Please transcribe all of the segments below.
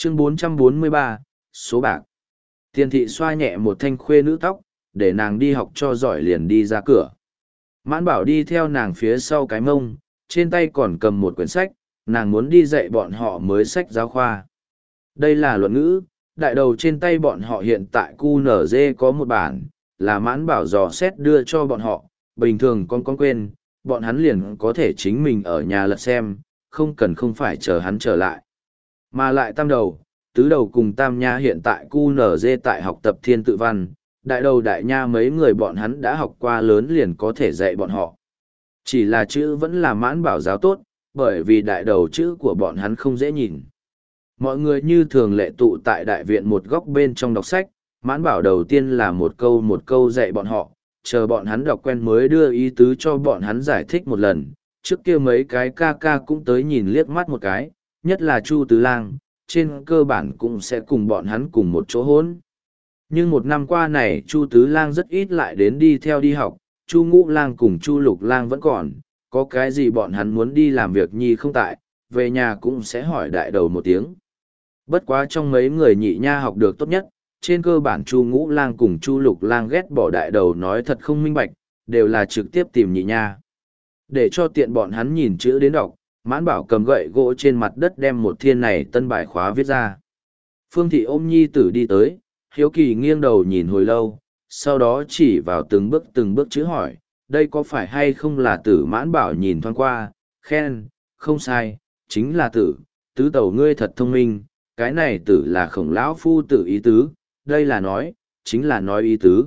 Chương 443, số bạc. Tiền thị xoa nhẹ một thanh khuê nữ tóc, để nàng đi học cho giỏi liền đi ra cửa. Mãn Bảo đi theo nàng phía sau cái mông, trên tay còn cầm một quyển sách, nàng muốn đi dạy bọn họ mới sách giáo khoa. Đây là luận ngữ, đại đầu trên tay bọn họ hiện tại QNZ có một bản, là Mãn Bảo dò xét đưa cho bọn họ, bình thường con quên, bọn hắn liền có thể chính mình ở nhà lật xem, không phải chờ hắn trở lại. Mà lại tam đầu, tứ đầu cùng tam nha hiện tại QNZ tại học tập thiên tự văn, đại đầu đại nha mấy người bọn hắn đã học qua lớn liền có thể dạy bọn họ. Chỉ là chữ vẫn là Mãn Bảo giáo tốt, bởi vì đại đầu chữ của bọn hắn không dễ nhìn. Mọi người như thường lệ tụ tại đại viện một góc bên trong đọc sách, Mãn Bảo đầu tiên là một câu dạy bọn họ, chờ bọn hắn đọc quen mới đưa ý tứ cho bọn hắn giải thích một lần. Trước kia mấy cái ca ca cũng tới nhìn liếc mắt một cái, nhất là Chu Tứ Lang, trên cơ bản cũng sẽ cùng bọn hắn cùng một chỗ hỗn. Nhưng một năm qua này Chu Tứ Lang rất ít lại đến đi theo đi học, Chu Ngũ Lang cùng Chu Lục Lang vẫn còn, có cái gì bọn hắn muốn đi làm việc nhi không tại, về nhà cũng sẽ hỏi đại đầu một tiếng. Bất quá trong mấy người nhị nha học được tốt nhất, trên cơ bản Chu Ngũ Lang cùng Chu Lục Lang ghét bỏ đại đầu nói thật không minh bạch, đều là trực tiếp tìm nhị nha. Để cho tiện bọn hắn nhìn chữ đến đọc, Mãn Bảo cầm gậy gỗ trên mặt đất đem một thiên này tân bài khóa viết ra. Phương Thị ôm nhi tử đi tới, hiếu kỳ nghiêng đầu nhìn hồi lâu, sau đó chỉ vào từng bước chữ hỏi, đây có phải hay không là tử? Mãn Bảo nhìn thoáng qua, khen, không sai, chính là tử, tứ tẩu ngươi thật thông minh, cái này tử là Khổng lão phu tử ý tứ, đây là nói, chính là nói ý tứ.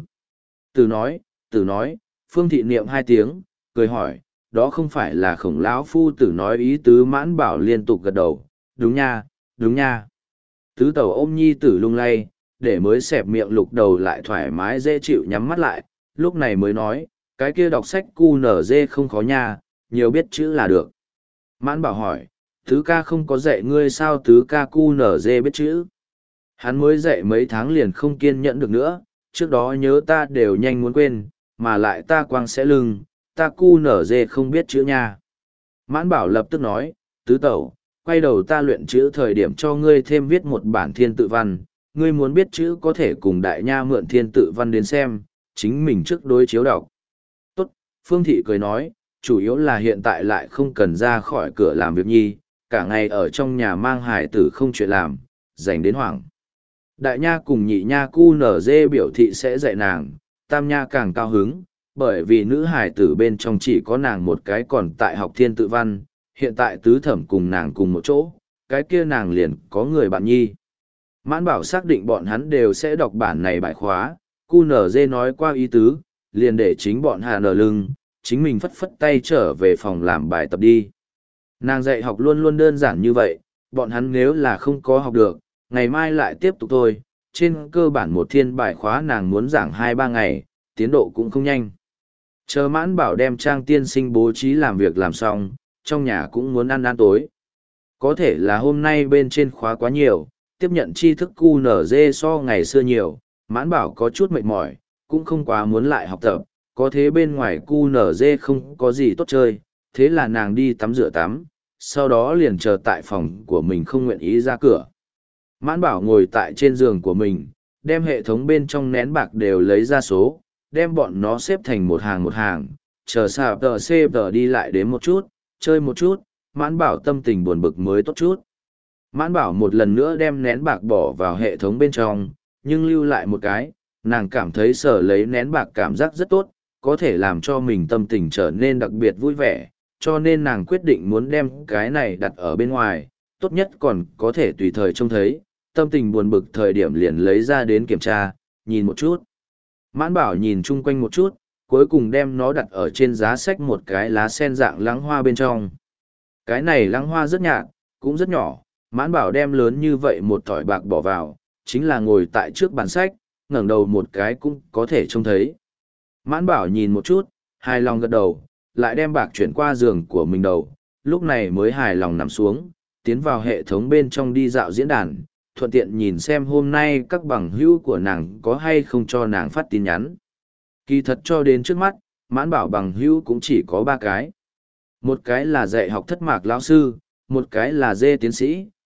Tử nói, Phương Thị niệm hai tiếng, cười hỏi, đó không phải là Khổng lão phu tử nói ý tứ? Mãn Bảo liên tục gật đầu, đúng nha, đúng nha. Tứ tẩu ôm nhi tử lung lay, để mới xẹp miệng lục đầu lại thoải mái dễ chịu nhắm mắt lại, lúc này mới nói, cái kia đọc sách QNZ không khó nha, nhiều biết chữ là được. Mãn Bảo hỏi, tứ ca không có dạy ngươi sao? Tứ ca QNZ biết chữ. Hắn mới dạy mấy tháng liền không kiên nhẫn được nữa, trước đó nhớ ta đều nhanh muốn quên, mà lại ta quang sẽ lưng, ta QNZ không biết chữ nha. Mãn Bảo lập tức nói, tứ tẩu, quay đầu ta luyện chữ thời điểm cho ngươi thêm viết một bản thiên tự văn, ngươi muốn biết chữ có thể cùng đại nha mượn thiên tự văn đến xem, chính mình trước đối chiếu đọc. Tốt, Phương Thị cười nói, chủ yếu là hiện tại lại không cần ra khỏi cửa làm việc nhi, cả ngày ở trong nhà mang hải tử không chuyện làm, dành đến hoảng. Đại nha cùng nhị nha QNZ biểu thị sẽ dạy nàng, tam nha càng cao hứng, bởi vì nữ hải tử bên trong chỉ có nàng một cái còn tại học thiên tự văn, hiện tại tứ thẩm cùng nàng cùng một chỗ, cái kia nàng liền có người bạn nhi. Mãn Bảo xác định bọn hắn đều sẽ đọc bản này bài khóa, QNZ nói qua ý tứ, liền để chính bọn hà nở lưng, chính mình phất phất tay trở về phòng làm bài tập đi. Nàng dạy học luôn luôn đơn giản như vậy, bọn hắn nếu là không có học được, ngày mai lại tiếp tục thôi, trên cơ bản một thiên bài khóa nàng muốn giảng 2-3 ngày, tiến độ cũng không nhanh. Chờ Mãn Bảo đem Trang tiên sinh bố trí làm việc làm xong, trong nhà cũng muốn ăn tối. Có thể là hôm nay bên trên khóa quá nhiều, tiếp nhận tri thức QNZ so ngày xưa nhiều, Mãn Bảo có chút mệt mỏi, cũng không quá muốn lại học tập, có thế bên ngoài QNZ không có gì tốt chơi, thế là nàng đi tắm rửa tắm, sau đó liền chờ tại phòng của mình không nguyện ý ra cửa. Mãn Bảo ngồi tại trên giường của mình, đem hệ thống bên trong nén bạc đều lấy ra số, đem bọn nó xếp thành một hàng, chờ sạp tờ xê tờ đi lại đến một chút, chơi một chút, Mãn Bảo tâm tình buồn bực mới tốt chút. Mãn Bảo một lần nữa đem nén bạc bỏ vào hệ thống bên trong, nhưng lưu lại một cái, nàng cảm thấy sở lấy nén bạc cảm giác rất tốt, có thể làm cho mình tâm tình trở nên đặc biệt vui vẻ, cho nên nàng quyết định muốn đem cái này đặt ở bên ngoài, tốt nhất còn có thể tùy thời trông thấy, tâm tình buồn bực thời điểm liền lấy ra đến kiểm tra, nhìn một chút. Mãn Bảo nhìn chung quanh một chút, cuối cùng đem nó đặt ở trên giá sách một cái lá sen dạng lắng hoa bên trong. Cái này lắng hoa rất nhạt, cũng rất nhỏ, Mãn Bảo đem lớn như vậy một thỏi bạc bỏ vào, chính là ngồi tại trước bàn sách, ngẩng đầu một cái cũng có thể trông thấy. Mãn Bảo nhìn một chút, hài lòng gật đầu, lại đem bạc chuyển qua giường của mình đầu, lúc này mới hài lòng nằm xuống, tiến vào hệ thống bên trong đi dạo diễn đàn, thuận tiện nhìn xem hôm nay các bằng hữu của nàng có hay không cho nàng phát tin nhắn. Kỳ thật cho đến trước mắt, Mãn Bảo bằng hữu cũng chỉ có 3 cái. Một cái là dạy học thất mạc lão sư, một cái là dê tiến sĩ,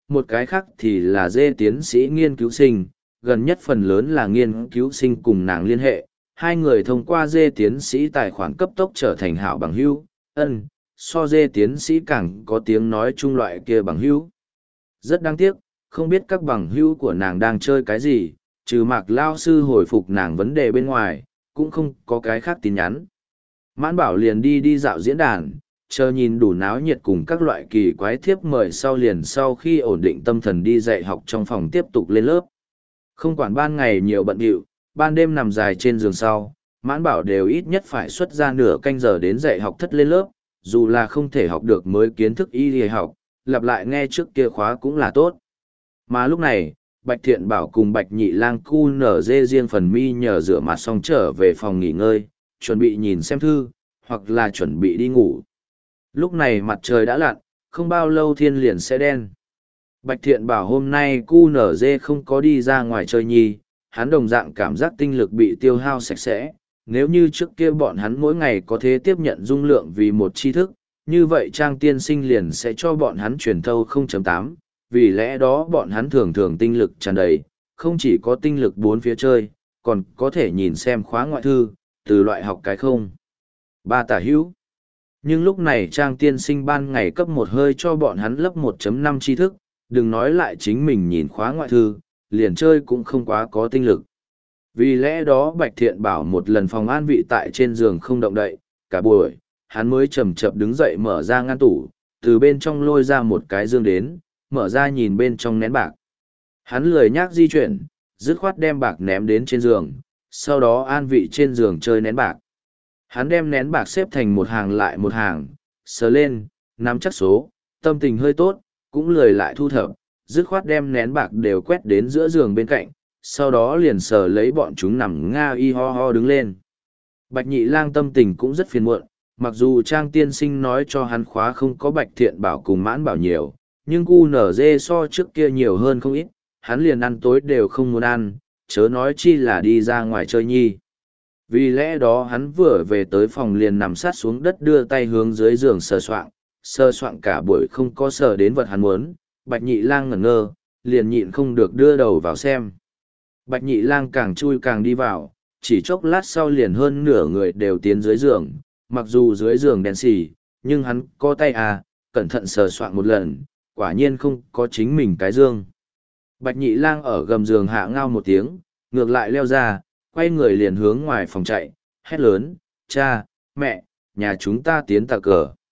một cái khác thì là dê tiến sĩ nghiên cứu sinh, gần nhất phần lớn là nghiên cứu sinh cùng nàng liên hệ, hai người thông qua dê tiến sĩ tài khoản cấp tốc trở thành hảo bằng hữu, so dê tiến sĩ càng có tiếng nói chung loại kia bằng hữu. Rất đáng tiếc, không biết các bằng hữu của nàng đang chơi cái gì, trừ Mạc lao sư hồi phục nàng vấn đề bên ngoài, cũng không có cái khác tin nhắn. Mãn Bảo liền đi dạo diễn đàn, chờ nhìn đủ náo nhiệt cùng các loại kỳ quái thiếp mời sau khi ổn định tâm thần đi dạy học trong phòng tiếp tục lên lớp. Không quản ban ngày nhiều bận rộn, ban đêm nằm dài trên giường sau, Mãn Bảo đều ít nhất phải xuất ra nửa canh giờ đến dạy học thất lên lớp, dù là không thể học được mới kiến thức y y học, lặp lại nghe trước kia khóa cũng là tốt. Mà lúc này, Bạch Thiện Bảo cùng Bạch Nhị Lang cu nở dê riêng phần mi nhờ rửa mặt xong trở về phòng nghỉ ngơi, chuẩn bị nhìn xem thư, hoặc là chuẩn bị đi ngủ. Lúc này mặt trời đã lặn, không bao lâu thiên liền sẽ đen. Bạch Thiện Bảo hôm nay cu nở dê không có đi ra ngoài chơi nhi, hắn đồng dạng cảm giác tinh lực bị tiêu hao sạch sẽ. Nếu như trước kia bọn hắn mỗi ngày có thể tiếp nhận dung lượng vì một tri thức, như vậy Trang tiên sinh liền sẽ cho bọn hắn truyền thâu 0.8, vì lẽ đó bọn hắn thường thường tinh lực tràn đầy, không chỉ có tinh lực bốn phía chơi, còn có thể nhìn xem khóa ngoại thư, từ loại học cái không. Ba tả hữu. Nhưng lúc này Trang tiên sinh ban ngày cấp một hơi cho bọn hắn lớp 1.5 tri thức, đừng nói lại chính mình nhìn khóa ngoại thư, liền chơi cũng không quá có tinh lực. Vì lẽ đó Bạch Thiện Bảo một lần phòng an vị tại trên giường không động đậy, cả buổi, hắn mới chậm chậm đứng dậy mở ra ngăn tủ, từ bên trong lôi ra một cái dương đến, mở ra nhìn bên trong nén bạc. Hắn lười nhác di chuyển, dứt khoát đem bạc ném đến trên giường, sau đó an vị trên giường chơi nén bạc. Hắn đem nén bạc xếp thành một hàng lại một hàng, sờ lên, nắm chắc số, tâm tình hơi tốt, cũng lười lại thu thập, dứt khoát đem nén bạc đều quét đến giữa giường bên cạnh, sau đó liền sờ lấy bọn chúng nằm nga y ho ho đứng lên. Bạch Nhị Lang tâm tình cũng rất phiền muộn, mặc dù Trang tiên sinh nói cho hắn khóa không có Bạch Thiện Bảo cùng Mãn Bảo nhiều, nhưng cu nở dê so trước kia nhiều hơn không ít, hắn liền ăn tối đều không muốn ăn, chớ nói chi là đi ra ngoài chơi nhi. Vì lẽ đó hắn vừa về tới phòng liền nằm sát xuống đất đưa tay hướng dưới giường sờ soạng cả buổi không có sờ đến vật hắn muốn, Bạch Nhị Lang ngẩn ngơ, liền nhịn không được đưa đầu vào xem. Bạch Nhị Lang càng chui càng đi vào, chỉ chốc lát sau liền hơn nửa người đều tiến dưới giường, mặc dù dưới giường đen xì, nhưng hắn có tay cẩn thận sờ soạng một lần, quả nhiên không có chính mình cái dương. Bạch Nhị Lang ở gầm giường hạ ngao một tiếng, ngược lại leo ra, quay người liền hướng ngoài phòng chạy, hét lớn, cha, mẹ, nhà chúng ta tiến tà cờ.